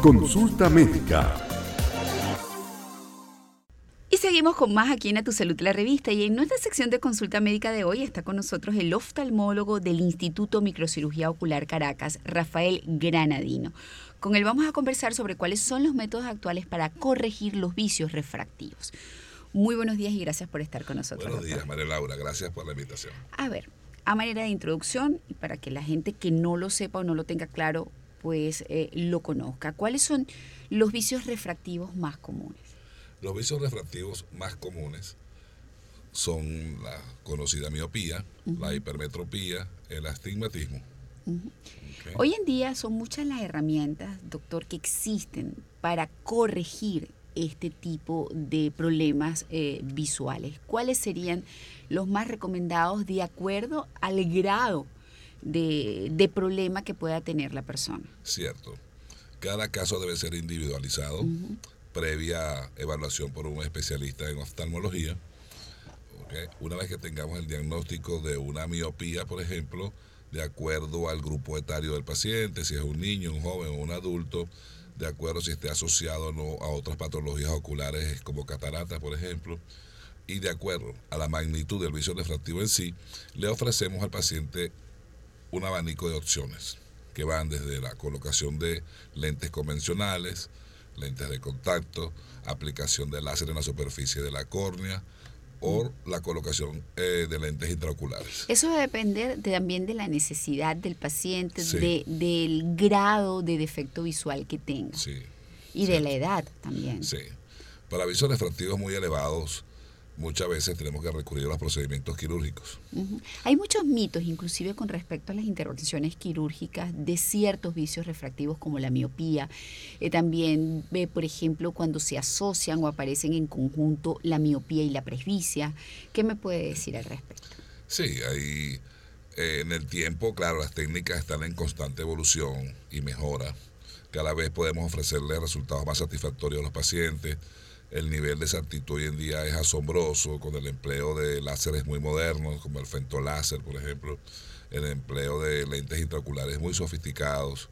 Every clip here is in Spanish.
Consulta Médica. Y seguimos con más aquí en A Tu Salud, la revista. Y en nuestra sección de consulta médica de hoy está con nosotros el oftalmólogo del Instituto Microcirugía Ocular Caracas, Rafael Granadino. Con él vamos a conversar sobre cuáles son los métodos actuales para corregir los vicios refractivos. Muy buenos días y gracias por estar con nosotros. Buenos días, María Laura. Gracias por la invitación. A ver, a manera de introducción, y para que la gente que no lo sepa o no lo tenga claro, pues lo conozca. ¿Cuáles son los vicios refractivos más comunes? Los vicios refractivos más comunes son la conocida miopía, la hipermetropía, el astigmatismo. Okay. Hoy en día son muchas las herramientas, doctor, que existen para corregir este tipo de problemas visuales. ¿Cuáles serían los más recomendados de acuerdo al grado de problema que pueda tener la persona? Cierto. Cada caso debe ser individualizado, previa evaluación por un especialista en oftalmología. Okay. Una vez que tengamos el diagnóstico de una miopía, por ejemplo, de acuerdo al grupo etario del paciente, si es un niño, un joven o un adulto, de acuerdo si esté asociado o no a otras patologías oculares como cataratas, por ejemplo, y de acuerdo a la magnitud del vicio refractivo en sí, le ofrecemos al paciente un abanico de opciones que van desde la colocación de lentes convencionales, lentes de contacto, aplicación de láser en la superficie de la córnea o la colocación de lentes intraoculares. Eso va a depender también de la necesidad del paciente, Sí. del grado de defecto visual que tenga. Sí. Y de la edad también. Sí. Para vicios refractivos muy elevados, muchas veces tenemos que recurrir a los procedimientos quirúrgicos. Hay muchos mitos, inclusive con respecto a las intervenciones quirúrgicas de ciertos vicios refractivos como la miopía. También, por ejemplo, cuando se asocian o aparecen en conjunto la miopía y la presbicia. ¿Qué me puede decir al respecto? Sí, hay en el tiempo, claro, las técnicas están en constante evolución y mejora. Cada vez podemos ofrecerles resultados más satisfactorios a los pacientes. El nivel de exactitud hoy en día es asombroso con el empleo de láseres muy modernos, como el femtoláser, por ejemplo, el empleo de lentes intraoculares muy sofisticados,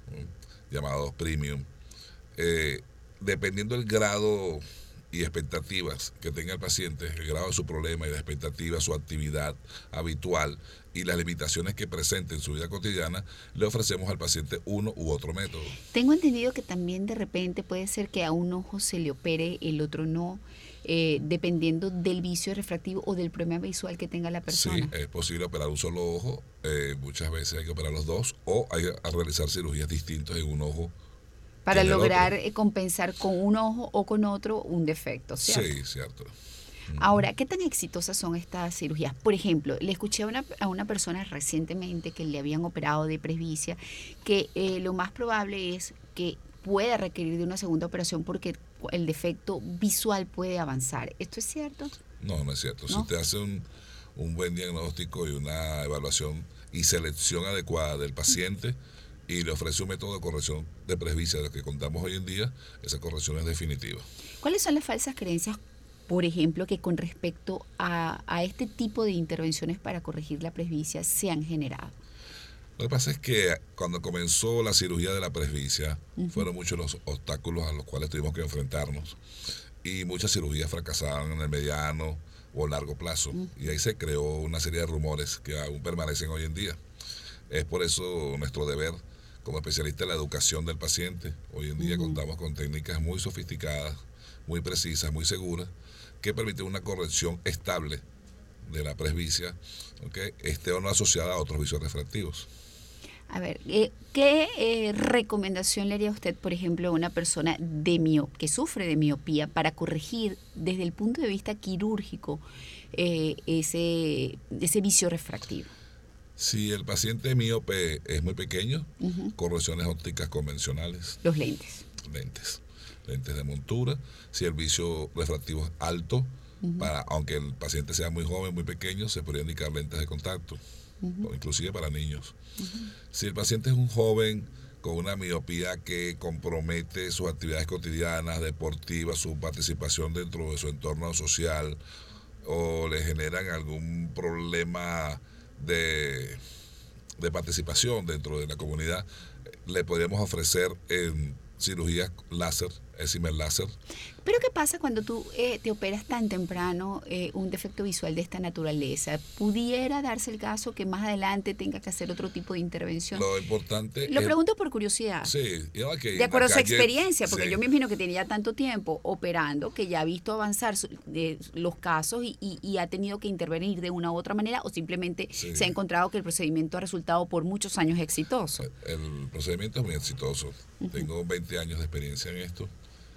llamados premium. Dependiendo del grado y expectativas que tenga el paciente, el grado de su problema y la expectativa, su actividad habitual y las limitaciones que presente en su vida cotidiana, le ofrecemos al paciente uno u otro método. Tengo entendido que también de repente puede ser que a un ojo se le opere, el otro no, dependiendo del vicio refractivo o del problema visual que tenga la persona. Sí, es posible operar un solo ojo, muchas veces hay que operar los dos o hay que realizar cirugías distintas en un ojo para lograr compensar con un ojo o con otro un defecto, ¿cierto? Sí, cierto. Ahora, ¿qué tan exitosas son estas cirugías? Por ejemplo, le escuché a una persona recientemente que le habían operado de presbicia, que lo más probable es que pueda requerir de una segunda operación porque el defecto visual puede avanzar. ¿Esto es cierto? No, no es cierto. ¿No? Si usted hace un buen diagnóstico y una evaluación y selección adecuada del paciente y le ofrece un método de corrección de presbicia de los que contamos hoy en día, esa corrección es definitiva. ¿Cuáles son las falsas creencias, por ejemplo, que con respecto a este tipo de intervenciones para corregir la presbicia se han generado? Lo que pasa es que cuando comenzó la cirugía de la presbicia, fueron muchos los obstáculos a los cuales tuvimos que enfrentarnos y muchas cirugías fracasaban en el mediano o largo plazo y ahí se creó una serie de rumores que aún permanecen hoy en día. Es por eso nuestro deber como especialista en la educación del paciente. Hoy en día contamos con técnicas muy sofisticadas, muy precisas, muy seguras, que permiten una corrección estable de la presbicia, ¿okay? Esté o no asociada a otros vicios refractivos. A ver, ¿qué recomendación le haría usted, por ejemplo, a una persona que sufre de miopía para corregir desde el punto de vista quirúrgico ese vicio refractivo? Si el paciente miope es muy pequeño, correcciones ópticas convencionales. Los lentes. Lentes de montura. Si el vicio refractivo es alto, aunque el paciente sea muy joven, muy pequeño, se podría indicar lentes de contacto, o inclusive para niños. Si el paciente es un joven con una miopía que compromete sus actividades cotidianas, deportivas, su participación dentro de su entorno social, o le generan algún problema de participación dentro de la comunidad, le podríamos ofrecer cirugías láser, excimer láser. Pero ¿qué pasa cuando tú te operas tan temprano un defecto visual de esta naturaleza? ¿Pudiera darse el caso que más adelante tenga que hacer otro tipo de intervención? Lo importante Lo pregunto por curiosidad. Sí, De acuerdo a su experiencia, porque sí. yo me imagino que tenía tanto tiempo operando que ya ha visto avanzar los casos y ha tenido que intervenir de una u otra manera, o simplemente se ha encontrado que el procedimiento ha resultado por muchos años exitoso. El procedimiento es muy exitoso. Tengo 20 años de experiencia en esto.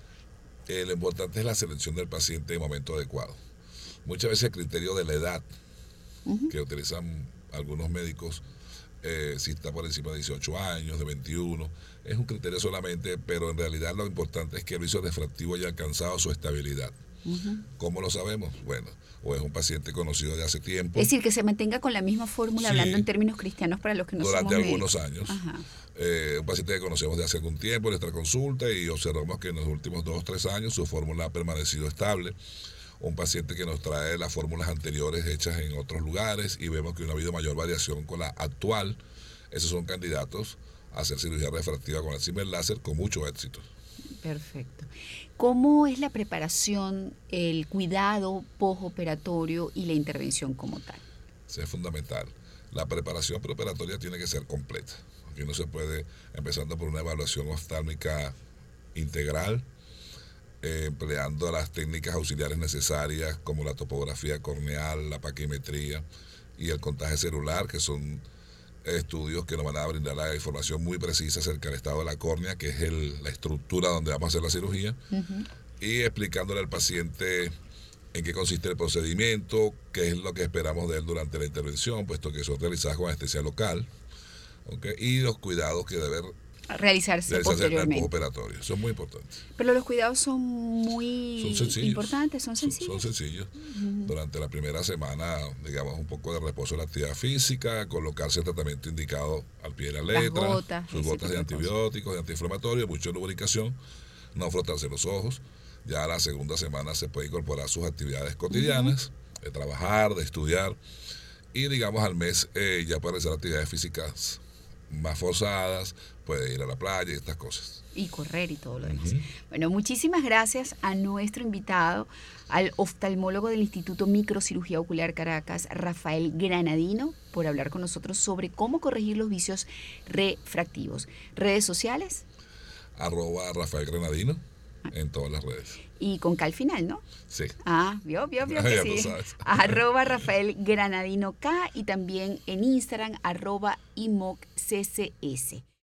Lo importante es la selección del paciente en el momento adecuado. Muchas veces el criterio de la edad que utilizan algunos médicos, si está por encima de 18 años, de 21, es un criterio solamente, pero en realidad lo importante es que el viso refractivo haya alcanzado su estabilidad. ¿Cómo lo sabemos? Bueno, o es un paciente conocido de hace tiempo. Es decir, que se mantenga con la misma fórmula, hablando en términos cristianos para los que no somos durante algunos años. Ajá. Un paciente que conocemos de hace algún tiempo en nuestra consulta y observamos que en los últimos 2 o 3 años su fórmula ha permanecido estable. Un paciente que nos trae las fórmulas anteriores hechas en otros lugares y vemos que no ha habido mayor variación con la actual. Esos son candidatos a hacer cirugía refractiva con el excimer láser con mucho éxito. Perfecto. ¿Cómo es la preparación, el cuidado postoperatorio y la intervención como tal? Eso es fundamental. La preparación preoperatoria tiene que ser completa. Aquí no se puede, empezando por una evaluación oftálmica integral, empleando las técnicas auxiliares necesarias como la topografía corneal, la paquimetría y el contagio celular, que son estudios que nos van a brindar la información muy precisa acerca del estado de la córnea, que es la estructura donde vamos a hacer la cirugía, y explicándole al paciente en qué consiste el procedimiento, qué es lo que esperamos de él durante la intervención, puesto que son realizadas con anestesia local, y los cuidados que debe realizarse en el posteriormente. postoperatorio. Son muy importantes. Pero los cuidados son muy importantes, son sencillos. Son sencillos. Durante la primera semana, digamos, un poco de reposo en la actividad física, colocarse el tratamiento indicado al pie de la letra, sus gotas de antibióticos, de antiinflamatorios, mucha lubricación, no frotarse los ojos. Ya la segunda semana se puede incorporar sus actividades cotidianas, de trabajar, de estudiar, y digamos al mes ya puede realizar actividades físicas más forzadas, puede ir a la playa y estas cosas. Y correr y todo lo demás. Bueno, muchísimas gracias a nuestro invitado, al oftalmólogo del Instituto Microcirugía Ocular Caracas, Rafael Granadino, por hablar con nosotros sobre cómo corregir los vicios refractivos. ¿Redes sociales? @Rafael Granadino en todas las redes. Y con K al final, ¿no? Sí. Vio que Ya sí. tú sabes. @Rafael Granadino K, y también en Instagram @IMOCCS.